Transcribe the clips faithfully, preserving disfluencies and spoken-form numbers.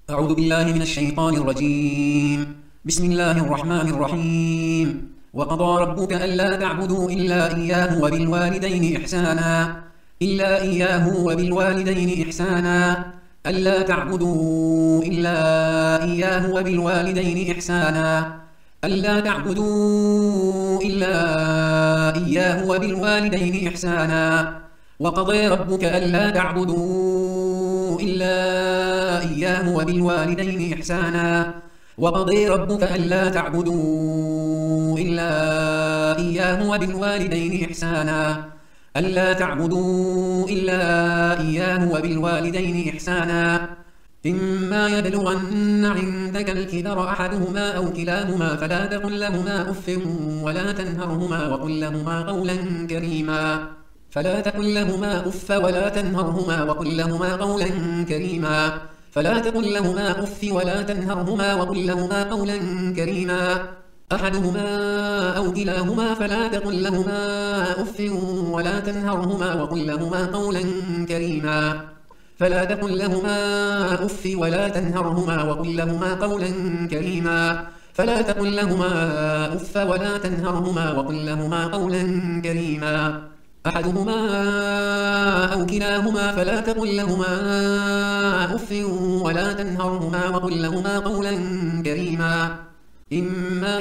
أعوذ بالله من الشيطان الرجيم. بسم الله الرحمن الرحيم. وقضى ربك ألا تعبدوا إلا إياه وبالوالدين إحسانا إلا إياه وبالوالدين إحسانا ألا تعبدوا إلا إياه وبالوالدين إحسانا ألا تعبدوا إلا إياه وبالوالدين إحسانا وقضى ربك ألا تعبدوا إلا إياه وبالوالدين إحسانا وقضى ربك ألا تعبدوا إلا إياه وبالوالدين إحسانا ألا تعبدوا إلا إياه وبالوالدين إحسانا إما يبلغن عندك الكبر أحدهما أو كلاهما فلا تقل لهما أف ولا تنهرهما وقل لهما قولا كريما فلا تقل لهما أف ولا تنهرهما وقل لهما قولا كريما فلا تقل لهما أف ولا تنهرهما وقل لهما قولا كريما أحدهما أو كلاهما فلا تقل لهما أف ولا تنهرهما وقل لهما قولا كريما فلا تقل لهما أف ولا تنهرهما وقل لهما قولا كريما فلا تقل لهما أف ولا تنهرهما وقل لهما قولا كريما أحدهما أو كلاهما فلا تقل لهما أف ولا تنهرهما وقل لهما قولا كريما إما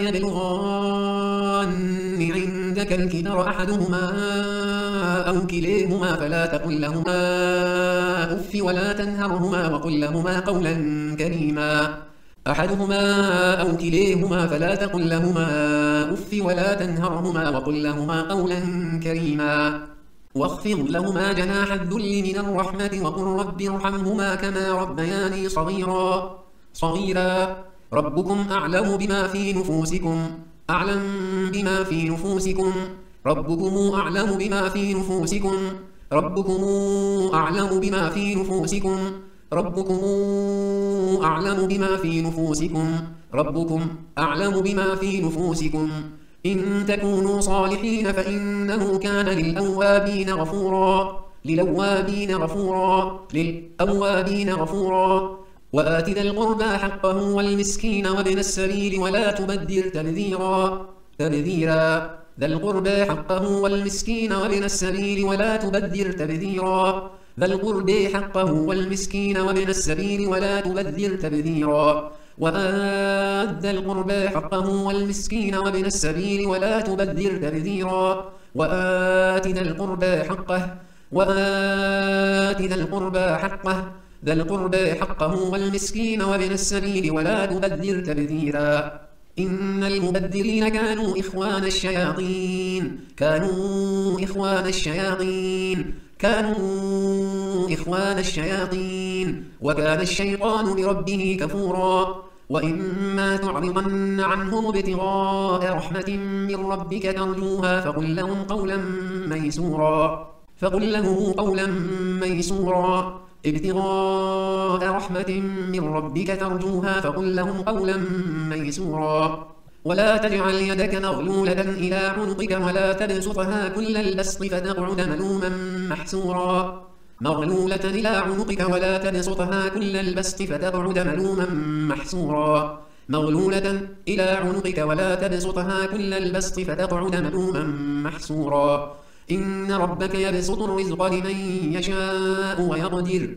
يبلغن عندك الكبر أحدهما أو كليهما فلا تقل لهما أف ولا تنهرهما وقل لهما قولا كريما أحدهما أو كليهما فلا تقل لهما أف ولا تنهرهما وقل لهما قولا كريما واخفض لهما جناح الذل من الرحمة وقل رب ارحمهما كما ربياني صغيرا صغيرا ربكم أعلم بما في نفوسكم أعلم بما في نفوسكم ربكم أعلم بما في نفوسكم ربكم أعلم بما في نفوسكم ربكم أعلم بما في نفوسكم ربكم أعلم بما في نفوسكم إن تكونوا صالحين فإنه كان للأوابين غفورا للأوابين غفورا للأوابين غفورا وآت ذا القربى حقه والمسكين وابن السبيل ولا تبذر تبذيرا تبذيرا ذا القربى حقه والمسكين وابن السبيل ولا تبذر تبذيرا ذا القربى حقه والمسكين وابن السبيل ولا تبذر تبذيرا وآت ذا القربى حقه والمسكين وابن السبيل ولا تبذر تبذيرا وآت ذا القربى حقه وآت ذا القربى حقه ذا القربى حقه والمسكين وابن السبيل ولا تبذر تبذيرا إن المبذرين كانوا إخوان الشياطين كانوا إخوان الشياطين كانوا إخوان الشياطين وكان الشيطان لربه كفورا وإما تعرضن عنهم ابتغاء رحمة من ربك ترجوها فقل لهم قولا ميسورا فقل له قولا ميسورا ابتغاء رحمة من ربك ترجوها فقل لهم قولا ميسورا ولا تجعل يدك مغلولة إلى عنقك ولا تبسطها كل البسط فتقعد ملوما محسورا مغلولة إلى عنقك ولا تبسطها كل البسط فتقعد ملوما محسورا مغلولة إلى عنقك ولا تبسطها كل البسط فتقعد ملوما محسورا إن ربك يبسط الرزق لمن يشاء ويقدر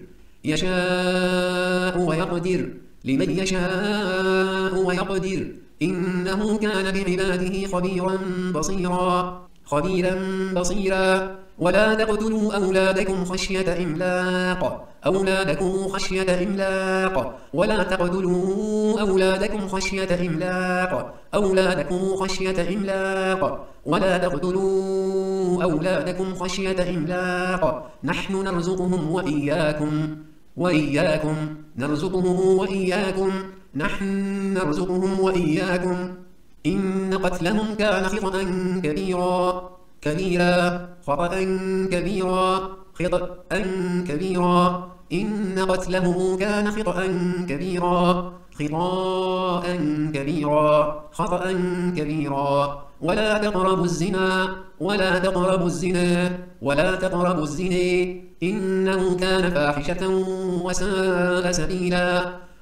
يشاء ويقدر لمن يشاء ويقدر إنه كان بعباده خبيرا بصيرا خبيرا بصيرا ولا تقتلوا أولادكم خشية إملاق أولادكم خشية إملاق ولا تقتلوا أولادكم خشية إملاق أولادكم خشية إملاق ولا تقتلوا أولادكم خشية إملاق نحن نرزقهم وإياكم وإياكم نرزقهم وإياكم نحن نرزقهم وإياكم إن قتلهم كان خطأ كبيرا كبيرا خطأ كبيرا خطأ كبيرا إن قتله كان خطأ كبيرا خطأ كبيرا خطأ كبيرا ولا تقربوا الزنا ولا تقربوا الزنا ولا تقربوا الزنا إنه كان فاحشة وساء سبيلا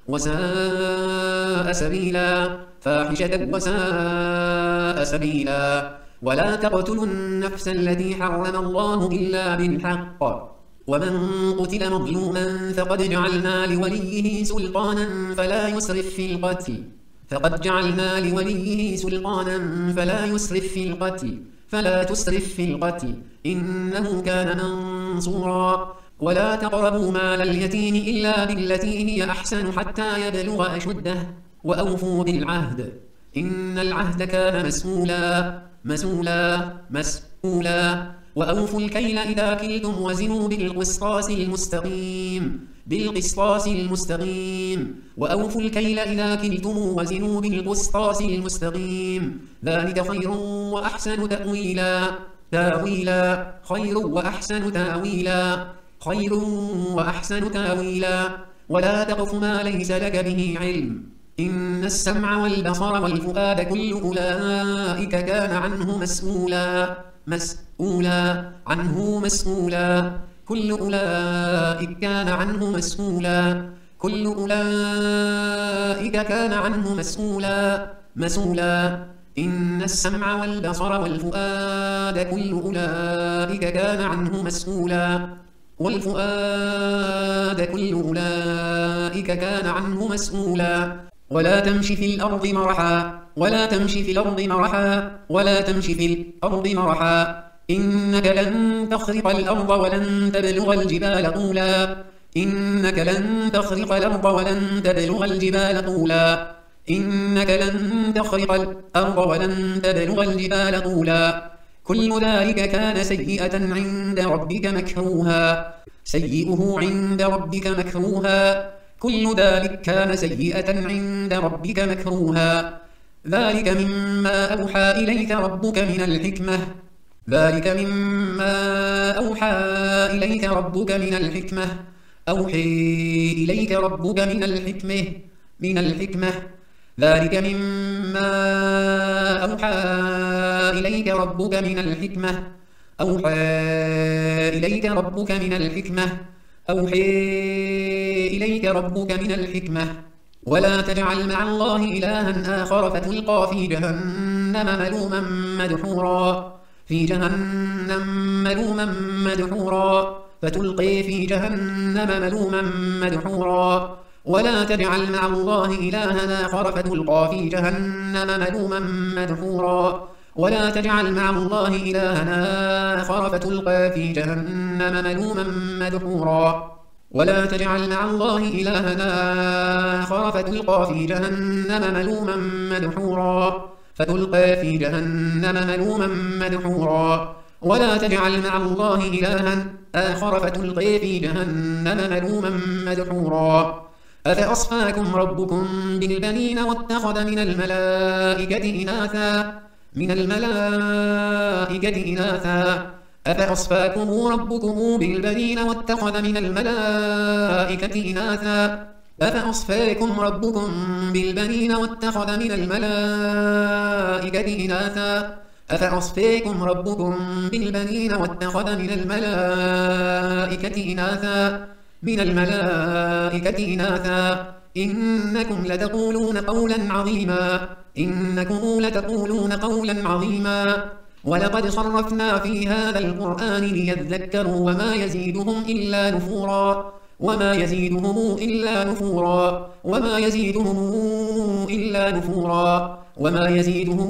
وساء سبيلا فاحشة وساء سبيلا ولا تقتلوا النفس التي حرم الله إلا بالحق ومن قتل مظلوما فقد جعلنا لوليه سلطانا فلا يسرف في القتل فقد جعلنا لوليه سلطانا فلا يسرف في القتل فلا تسرف في القتل إنه كان منصورا ولا تقربوا مال اليتيم إلا بالتي هي أحسن حتى يبلغ أشده وأوفوا بالعهد إن العهد كان مسؤولا مسؤولا مسؤولا وأوفوا الكيل إذا كلتم وزنوا بالقسطاس المستقيم بالقسطاس المستقيم وأوفوا الكيل إذا كلتم وزنوا بالقسطاس المستقيم ذلك خير وأحسن تأويلا تاويلا خير وأحسن تاويلا خير وأحسن تاويلا ولا تقف ما ليس لك به علم إن السمع والبصر والفؤاد كل أولئك كان عنه مسؤولا مسؤولا عنه مسؤولا كل أولئك كان عنه مسؤولا كل أولئك كان عنه مسؤولا مسؤولا إن السمع والبصر والفؤاد كل أولئك كان عنه مسؤولا والفؤاد كل أولئك كان عنه مسؤولا ولا تمش في الأرض مرحا ولا تمش في الأرض مرحا ولا تمش في الأرض مرحا إنك لن تخرق الأرض ولن تبلغ الجبال طولا إنك لن تخرق الأرض ولن تبلغ الجبال طولا إنك لن تخرق الأرض ولن تبلغ الجبال طولا كل ذلك كان سيئة عند ربك مكروها سيئه عند ربك مكروها كل ذلك كان سيئة عند ربك مكروها ذلك مما أوحى إليك ربك من الحكمة ذلك مما أوحى إليك ربك من الحكمة أوحي إليك ربك من الحكمة من الحكمة ذلك مما أوحى إليك ربك من الحكمة أوحى إليك ربك من الحكمة أوحي إليك ربك من الحكمة ولا تجعل مع الله إلها آخر فتلقى في جهنم ملوما مدحورا في جهنم ملوما مدحورا فتلقي في جهنم ملوما مدحورا ولا تجعل مع الله إلها آخر فتلقى في جهنم ملوما مدحورا ولا تجعل مع الله إلها آخر فتلقى في جهنم ملوما مدحورا ولا تجعل مع الله إلها آخر فتلقى في جهنم ملوما مدحورا فتلقى في جهنم ملوما مدحورا ولا تجعل مع الله إلها آخر فتلقي في جهنم ملوما مدحورا أفأصفاكم ربكم بالبنين واتخذ من الملائكة إناثا من الملائكة إناثا أفأصفاكم ربكم بالبنين واتخذ من الملائكة إناثا أفأصفاكم ربكم بالبنين واتخذ من الملائكة إناثا أفأصفاكم ربكم بالبنين واتخذ من الملائكة إناثا من الملائكة إناثا إنكم لتقولون قولا عظيما إنكم لتقولون قولا عظيما ولقد صرفنا في هذا القرآن ليذكروا وما يزيدهم إلا نفورا وما يزيدهم إلا نفورا وما يزيدهم إلا نفورا وما يزيدهم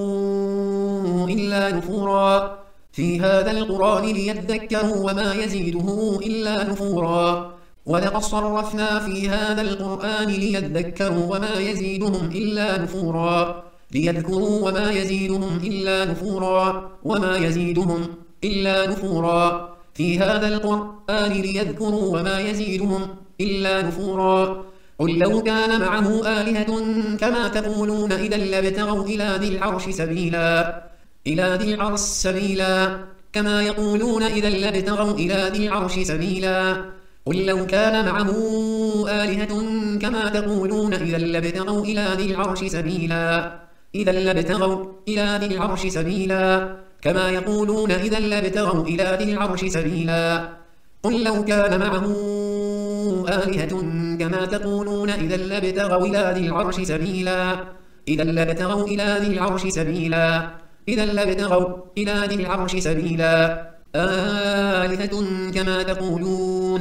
إلا نفورا في هذا القرآن ليذكروا وما يزيدهم إلا نفورا ولقد صرفنا في هذا القرآن ليذكروا وما يزيدهم إلا نفورا ليذكروا وما يزيدهم إلا نفورا وما يزيدهم إلا نفورا في هذا القرآن ليذكروا وما يزيدهم إلا نفورا قل لو كان معه آلهة كما تقولون إذا لابتغوا إلى ذي العرش سبيلا إلى ذي العرش سبيلا كما يقولون إذا لابتغوا إلى ذي العرش سبيلا قل لو كان معه آلهة كما تقولون إذا لابتغوا إلى ذي العرش سبيلا إذا لابتغوا إلى ذي العرش سبيلا كما يقولون إذا لابتغوا إلى ذي العرش سبيلا قل لو كان معه آلهة كما تقولون إذا لابتغوا إلى ذي العرش سبيلا إذا لابتغوا إلى ذي العرش سبيلا إذا لابتغوا إلى ذي العرش سبيلا آلهة كما تقولون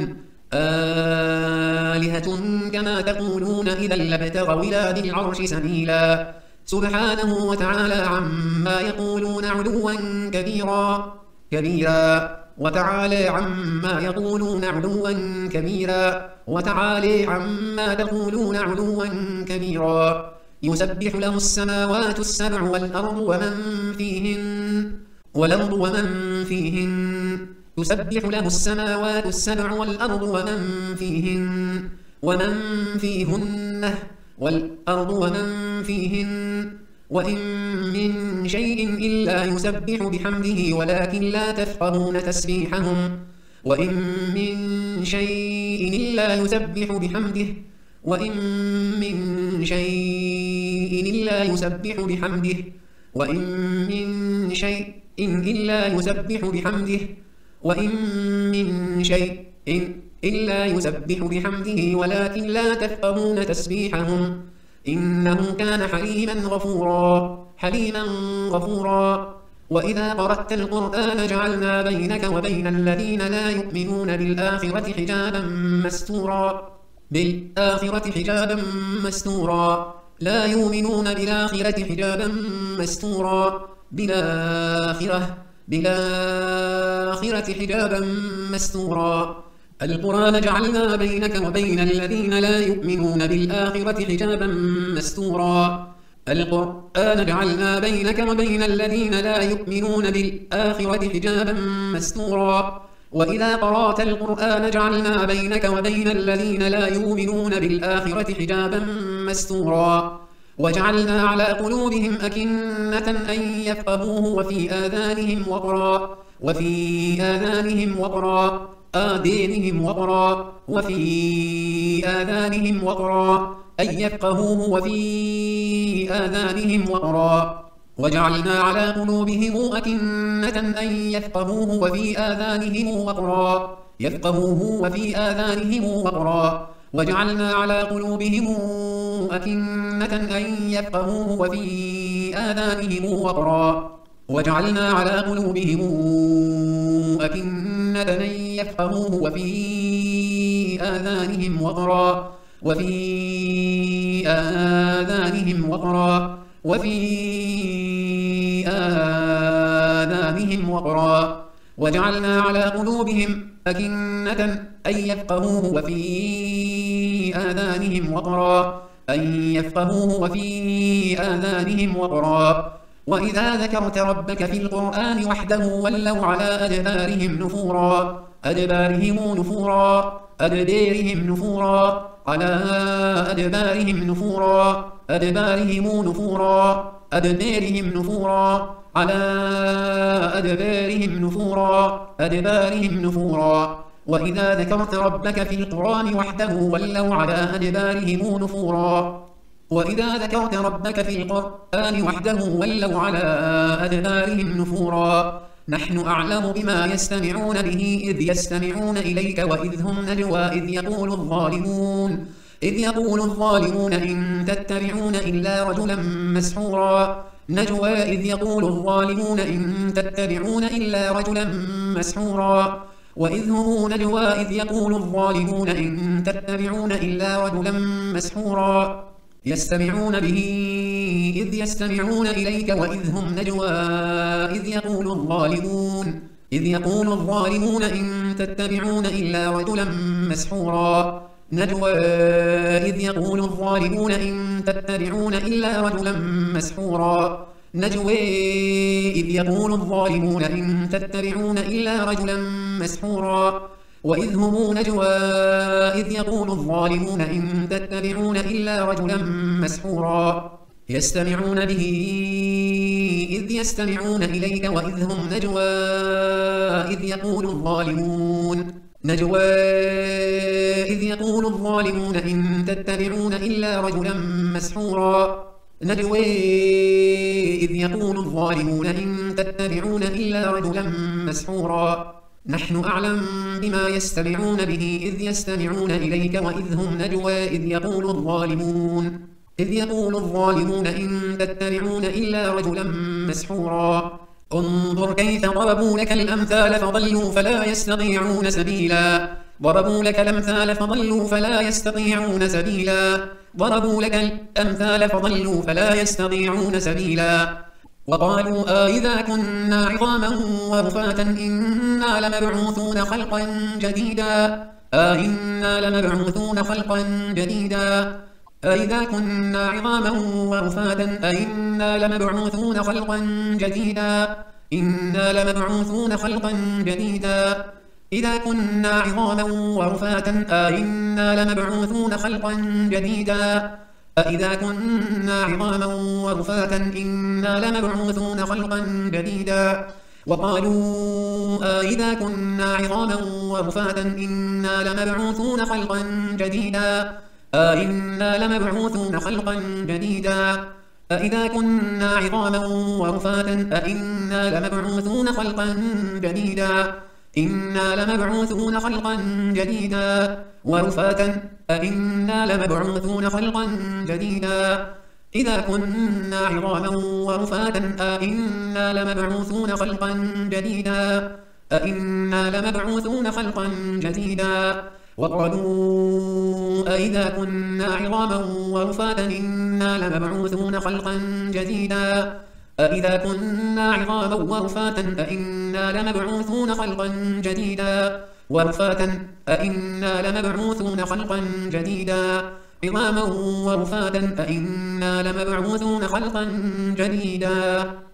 آلهة كما تقولون إذا لابتغوا إلى ذي العرش سبيلا سبحانه وتعالى عما يقولون علوا كبيرا كبيرا وتعالى عما يقولون علوا كبيرا وتعالى عما تقولون علوا كبيرا يسبح له السماوات السبع والأرض ومن فيهن والأرض ومن فيهن يسبح له السماوات السبع والأرض ومن فيهن ومن فيهن والأرض ومن فيهن وإن من شيء إلا يسبح بحمده ولكن لا تفقهون تسبيحهم وإن من شيء إلا يسبح بحمده وإن من شيء إلا يسبح بحمده وإن من شيء إلا يسبح بحمده وإن من شيء إلا يسبح بحمده ولكن لا تفقهون تسبيحهم إنه كان حليما غفورا حليما غفورا وإذا قرأت القرآن جعلنا بينك وبين الذين لا يؤمنون بالآخرة حجابا مستورا بالآخرة حجابا مستورا لا يؤمنون بالآخرة حجابا مستورا بالآخرة بالآخرة حجابا مستورا القرآن جعلنا بينك وبين الذين لا يؤمنون بالآخرة حجابا مستورا القرآن جعلنا بينك وبين الذين لا يؤمنون بالآخرة حجابا مستورا وإذا قرأت القرآن جعلنا بينك وبين الذين لا يؤمنون بالآخرة حجابا مستورا وجعلنا على قلوبهم أكنة أن يفقهوه وفي آذانهم وقرا وفي آذانهم وقرا آذانهم وقرا وفي آذانهم وقرا أن يفقهوه وفي آذانهم وقرا وجعلنا على قلوبهم أكنة أن يفقهوه وفي آذانهم وقرا يفقهوه وفي آذانهم وقرا وجعلنا على قلوبهم أكنة أن يفقهوه وفي آذانهم وقرا وجعلنا على قلوبهم أكنة أن يفقهوه وفي آذانهم وقرا وفي آذانهم وقرا وفي آذانهم وقرا وجعلنا على قلوبهم أكنة أن يفقهوه وفي آذانهم وقرا أن يفقهوه وفي آذانهم وقرا وإذا ذكرت ربك في القرآن وحده ولوا على أدبارهم نفورا أدبارهم نفورا أدبارهم نفورا على أدبارهم نفورا أدبارهم نفورا أدبارهم نفورا على أدبارهم نفورا أدبارهم نفورا وإذا ذكرت ربك في القرآن وحده ولوا على أدبارهم نفورا وإذا ذكرت ربك في القرآن وحده ولوا على أدبارهم نفورا نحن أعلم بما يستمعون به إذ يستمعون إليك وإذ هم نجوى إذ يقول الظالمون إذ يقول الظالمون إن تتبعون إلا رجلا مسحورا نجوى إذ يقول الظالمون إن تتبعون إلا رجلا مسحورا وإذ هم نجوى إذ يقول الظالمون إن تتبعون إلا رجلا مسحورا يستمعون به إذ يستمعون إليك وإذ هم نجوى إذ يقول الظالمون إذ يقول الظالمون إن تتبعون إلا رجلا مسحورا نجوى إذ يقول الظالمون إن تتبعون إلا رجلا مسحورا نجوى إذ يقول الظالمون إن تتبعون إلا رجلا مسحورا وإذ هم نجوى إذ يقول الظالمون إن تتبعون إلا رجلا مسحورا يستمعون به إذ يستمعون إليك وإذ هم نجوى إذ يقول الظالمون نجوى إذ يقول الظالمون إن تتبعون إلا رجلا مسحورا نجوى إذ يقول الظالمون إن تتبعون إلا رجلا مسحورا نحن أعلم بما يستمعون به إذ يستمعون إليك وإذ هم نجوى إذ يقول الظالمون إذ يقول الظالمون إن تتبعون إلا رجلا مسحورا انظر كيف ضربوا لك الأمثال فضلوا فلا يستطيعون سبيلا ضربوا لك الأمثال فضلوا فلا يستطيعون سبيلا ضربوا لك الأمثال فضلوا فلا يستطيعون سبيلا وقالوا أإذا كنا عظاما ورفاتا إنا لمبعوثون خلقا جديدا أإنا لمبعوثون خلقا جديدا أإذا كنا عظاما ورفاتا أإنا لمبعوثون خلقا جديدا إنا لمبعوثون خلقا جديدا إذا كنا عظاما ورفاتا أإنا لمبعوثون خلقا جديدا أإذا كنا عظاما ورفاتا إنا لمبعوثون خلقا جديدا وقالوا أإذا كنا عظاما ورفاتا إنا لمبعوثون خلقا جديدا أإنا لمبعوثون خلقا جديدا أإذا كنا عظاما ورفاتا أإنا لمبعوثون خلقا جديدا إنا لمبعوثون خلقا جديدا ورفاتا أإنا لمبعوثون خلقا جديدا إذا كنا عظاما ورفاتا أإنا لمبعوثون خلقا جديدا أإنا لمبعوثون خلقا جديدا وقالوا أإذا كنا عظاما ورفاتا إنا لمبعوثون خلقا جديدا أإذا كنا عظاما ورفاتا أإنا لمبعوثون خلقا جديدا ورفاتا أإنا لمبعوثون خلقا جديدا عظاما ورفاتا أإنا لمبعوثون خلقا جديدا